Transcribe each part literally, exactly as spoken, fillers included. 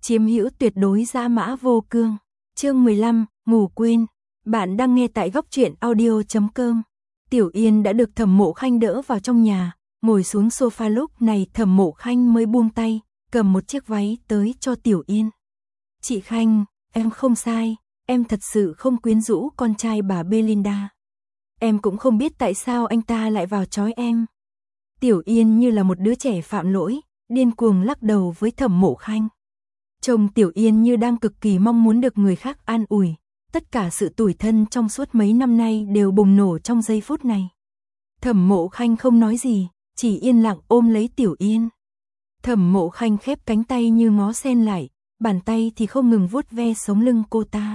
chiếm hữu tuyệt đối dã mã vô cương. Chương mười lăm, ngủ quên. Bạn đang nghe tại góc truyện audio chấm com. Tiểu Yên đã được Thẩm Mộ Khanh đỡ vào trong nhà, ngồi xuống sofa. Lúc này Thẩm Mộ Khanh mới buông tay, cầm một chiếc váy tới cho Tiểu Yên. Chị Khanh, em không sai, em thật sự không quyến rũ con trai bà Belinda. Em cũng không biết tại sao anh ta lại vào trói em. Tiểu Yên như là một đứa trẻ phạm lỗi, điên cuồng lắc đầu với Thẩm Mộ Khanh. Trông Tiểu Yên như đang cực kỳ mong muốn được người khác an ủi, tất cả sự tủi thân trong suốt mấy năm nay đều bùng nổ trong giây phút này. Thẩm Mộ Khanh không nói gì, chỉ yên lặng ôm lấy Tiểu Yên. Thẩm Mộ Khanh khép cánh tay như ngó sen lại, bàn tay thì không ngừng vuốt ve sống lưng cô ta.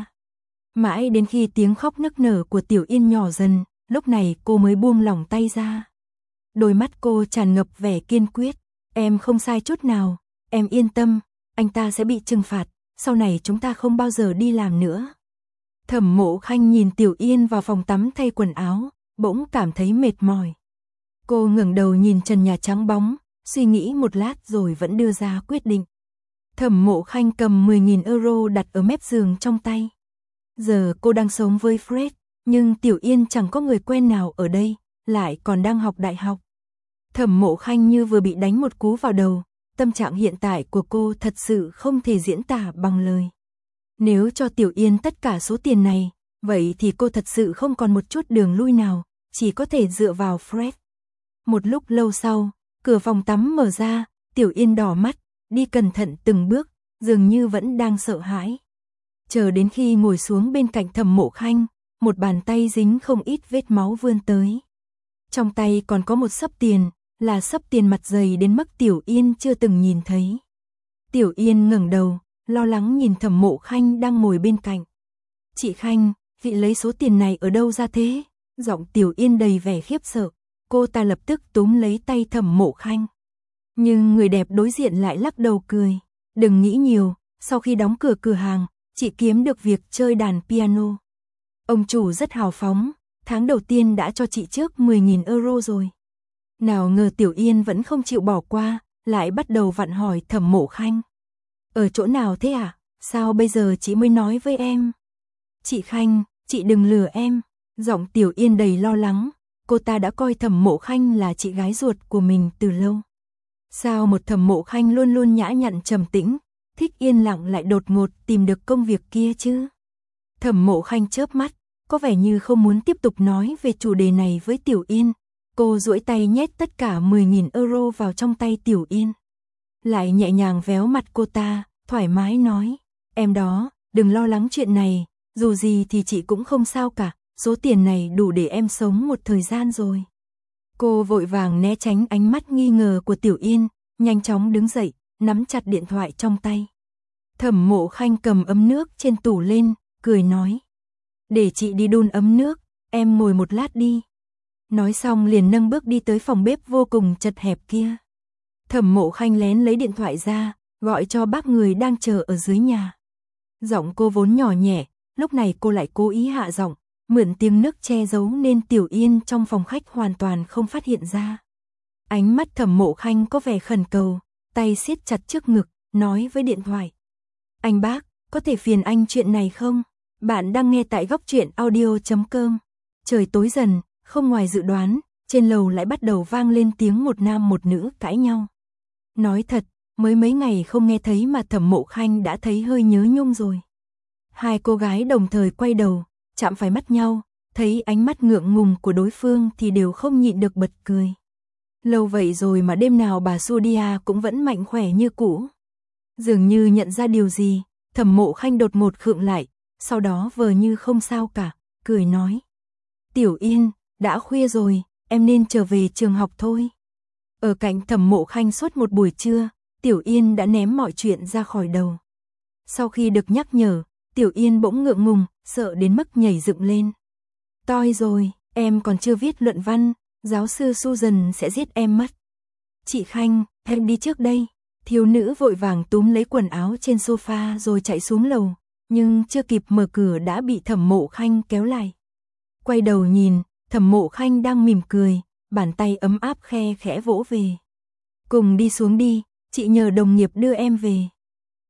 Mãi đến khi tiếng khóc nức nở của Tiểu Yên nhỏ dần, lúc này cô mới buông lỏng tay ra. Đôi mắt cô tràn ngập vẻ kiên quyết. Em không sai chút nào, em yên tâm, anh ta sẽ bị trừng phạt, sau này chúng ta không bao giờ đi làm nữa. Thẩm Mộ Khanh nhìn Tiểu Yên vào phòng tắm thay quần áo, bỗng cảm thấy mệt mỏi. Cô ngẩng đầu nhìn trần nhà trắng bóng, suy nghĩ một lát rồi vẫn đưa ra quyết định. Thẩm Mộ Khanh cầm mười nghìn euro đặt ở mép giường trong tay. Giờ cô đang sống với Fred, nhưng Tiểu Yên chẳng có người quen nào ở đây, lại còn đang học đại học. Thẩm Mộ Khanh như vừa bị đánh một cú vào đầu, tâm trạng hiện tại của cô thật sự không thể diễn tả bằng lời. Nếu cho Tiểu Yên tất cả số tiền này, vậy thì cô thật sự không còn một chút đường lui nào, chỉ có thể dựa vào Fred. Một lúc lâu sau, cửa phòng tắm mở ra, Tiểu Yên đỏ mắt, đi cẩn thận từng bước, dường như vẫn đang sợ hãi. Chờ đến khi ngồi xuống bên cạnh Thẩm Mộ Khanh, một bàn tay dính không ít vết máu vươn tới. Trong tay còn có một xấp tiền, là xấp tiền mặt dày đến mức Tiểu Yên chưa từng nhìn thấy. Tiểu Yên ngẩng đầu, lo lắng nhìn Thẩm Mộ Khanh đang ngồi bên cạnh. Chị Khanh, vị lấy số tiền này ở đâu ra thế? Giọng Tiểu Yên đầy vẻ khiếp sợ, cô ta lập tức túm lấy tay Thẩm Mộ Khanh. Nhưng người đẹp đối diện lại lắc đầu cười. Đừng nghĩ nhiều, sau khi đóng cửa cửa hàng, chị kiếm được việc chơi đàn piano. Ông chủ rất hào phóng, tháng đầu tiên đã cho chị trước mười nghìn euro rồi. Nào ngờ Tiểu Yên vẫn không chịu bỏ qua, lại bắt đầu vặn hỏi Thẩm Mộ Khanh. Ở chỗ nào thế à? Sao bây giờ chị mới nói với em? Chị Khanh, chị đừng lừa em. Giọng Tiểu Yên đầy lo lắng, cô ta đã coi Thẩm Mộ Khanh là chị gái ruột của mình từ lâu. Sao một Thẩm Mộ Khanh luôn luôn nhã nhặn trầm tĩnh, thích yên lặng lại đột ngột tìm được công việc kia chứ? Thẩm Mộ Khanh chớp mắt, có vẻ như không muốn tiếp tục nói về chủ đề này với Tiểu Yên. Cô duỗi tay nhét tất cả mười nghìn euro vào trong tay Tiểu Yên. Lại nhẹ nhàng véo mặt cô ta, thoải mái nói. Em đó, đừng lo lắng chuyện này, dù gì thì chị cũng không sao cả, số tiền này đủ để em sống một thời gian rồi. Cô vội vàng né tránh ánh mắt nghi ngờ của Tiểu Yên, nhanh chóng đứng dậy, nắm chặt điện thoại trong tay. Thẩm Mộ Khanh cầm ấm nước trên tủ lên, cười nói. Để chị đi đun ấm nước, em ngồi một lát đi. Nói xong liền nâng bước đi tới phòng bếp vô cùng chật hẹp kia. Thẩm Mộ Khanh lén lấy điện thoại ra, gọi cho bác người đang chờ ở dưới nhà. Giọng cô vốn nhỏ nhẹ, lúc này cô lại cố ý hạ giọng, mượn tiếng nước che giấu nên Tiểu Yên trong phòng khách hoàn toàn không phát hiện ra. Ánh mắt Thẩm Mộ Khanh có vẻ khẩn cầu, tay siết chặt trước ngực, nói với điện thoại. Anh bác, có thể phiền anh chuyện này không? Bạn đang nghe tại góc truyện audio chấm com. Trời tối dần, không ngoài dự đoán, trên lầu lại bắt đầu vang lên tiếng một nam một nữ cãi nhau. Nói thật, mới mấy ngày không nghe thấy mà Thẩm Mộ Khanh đã thấy hơi nhớ nhung rồi. Hai cô gái đồng thời quay đầu, chạm phải mắt nhau, thấy ánh mắt ngượng ngùng của đối phương thì đều không nhịn được bật cười. Lâu vậy rồi mà đêm nào bà Sudia cũng vẫn mạnh khỏe như cũ. Dường như nhận ra điều gì, Thẩm Mộ Khanh đột ngột khựng lại, sau đó vờ như không sao cả, cười nói. Tiểu Yên, đã khuya rồi, em nên trở về trường học thôi. Ở cạnh Thẩm Mộ Khanh suốt một buổi trưa, Tiểu Yên đã ném mọi chuyện ra khỏi đầu. Sau khi được nhắc nhở, Tiểu Yên bỗng ngượng ngùng, sợ đến mức nhảy dựng lên. Toi rồi, em còn chưa viết luận văn, giáo sư Susan sẽ giết em mất. Chị Khanh, em đi trước đây. Thiếu nữ vội vàng túm lấy quần áo trên sofa rồi chạy xuống lầu, nhưng chưa kịp mở cửa đã bị Thẩm Mộ Khanh kéo lại. Quay đầu nhìn, Thẩm Mộ Khanh đang mỉm cười, bàn tay ấm áp khe khẽ vỗ về. Cùng đi xuống đi, chị nhờ đồng nghiệp đưa em về.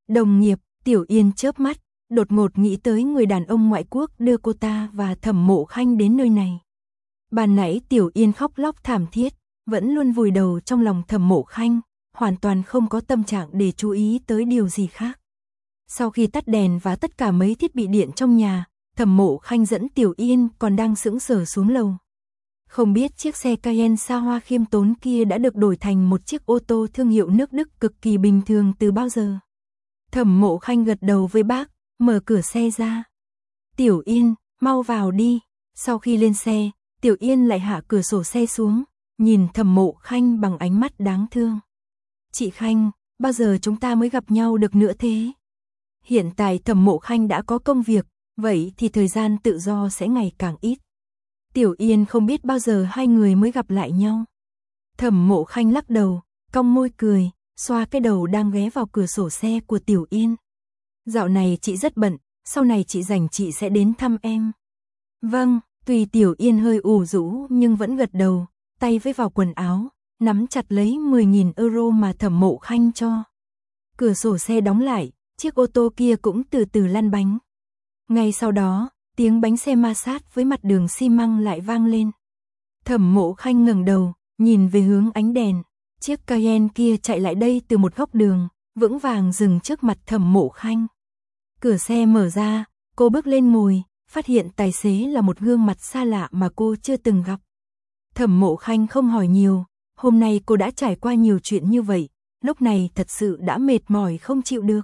Đồng nghiệp, Tiểu Yên chớp mắt, đột ngột nghĩ tới người đàn ông ngoại quốc đưa cô ta và Thẩm Mộ Khanh đến nơi này. Ban nãy Tiểu Yên khóc lóc thảm thiết, vẫn luôn vùi đầu trong lòng Thẩm Mộ Khanh, hoàn toàn không có tâm trạng để chú ý tới điều gì khác. Sau khi tắt đèn và tất cả mấy thiết bị điện trong nhà, Thẩm Mộ Khanh dẫn Tiểu Yên còn đang sững sờ xuống lầu. Không biết chiếc xe Cayenne xa hoa khiêm tốn kia đã được đổi thành một chiếc ô tô thương hiệu nước Đức cực kỳ bình thường từ bao giờ. Thẩm Mộ Khanh gật đầu với bác, mở cửa xe ra. Tiểu Yên, mau vào đi. Sau khi lên xe, Tiểu Yên lại hạ cửa sổ xe xuống, nhìn Thẩm Mộ Khanh bằng ánh mắt đáng thương. Chị Khanh, bao giờ chúng ta mới gặp nhau được nữa thế? Hiện tại Thẩm Mộ Khanh đã có công việc, vậy thì thời gian tự do sẽ ngày càng ít. Tiểu Yên không biết bao giờ hai người mới gặp lại nhau. Thẩm Mộ Khanh lắc đầu, cong môi cười, xoa cái đầu đang ghé vào cửa sổ xe của Tiểu Yên. Dạo này chị rất bận, sau này chị rảnh chị sẽ đến thăm em. Vâng, tùy Tiểu Yên hơi ủ rũ nhưng vẫn gật đầu, tay với vào quần áo, nắm chặt lấy mười nghìn euro mà Thẩm Mộ Khanh cho. Cửa sổ xe đóng lại, chiếc ô tô kia cũng từ từ lăn bánh. Ngay sau đó, tiếng bánh xe ma sát với mặt đường xi măng lại vang lên. Thẩm Mộ Khanh ngẩng đầu, nhìn về hướng ánh đèn. Chiếc Cayenne kia chạy lại đây từ một góc đường, vững vàng dừng trước mặt Thẩm Mộ Khanh. Cửa xe mở ra, cô bước lên ngồi, phát hiện tài xế là một gương mặt xa lạ mà cô chưa từng gặp. Thẩm Mộ Khanh không hỏi nhiều, hôm nay cô đã trải qua nhiều chuyện như vậy, lúc này thật sự đã mệt mỏi không chịu được.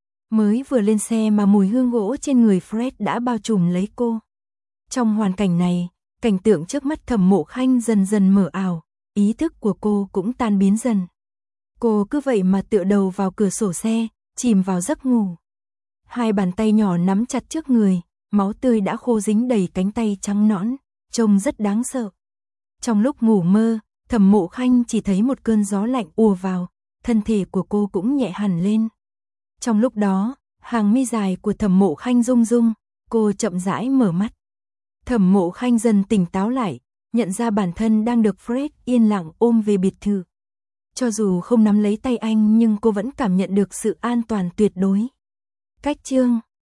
Mới vừa lên xe mà mùi hương gỗ trên người Fred đã bao trùm lấy cô. Trong hoàn cảnh này, cảnh tượng trước mắt Thẩm Mộ Khanh dần dần mở ảo, ý thức của cô cũng tan biến dần. Cô cứ vậy mà tựa đầu vào cửa sổ xe, chìm vào giấc ngủ. Hai bàn tay nhỏ nắm chặt trước người, máu tươi đã khô dính đầy cánh tay trắng nõn, trông rất đáng sợ. Trong lúc ngủ mơ, Thẩm Mộ Khanh chỉ thấy một cơn gió lạnh ùa vào, thân thể của cô cũng nhẹ hẳn lên. Trong lúc đó, hàng mi dài của Thẩm Mộ Khanh rung rung, cô chậm rãi mở mắt. Thẩm Mộ Khanh dần tỉnh táo lại, nhận ra bản thân đang được Fred yên lặng ôm về biệt thự. Cho dù không nắm lấy tay anh nhưng cô vẫn cảm nhận được sự an toàn tuyệt đối. Cách chương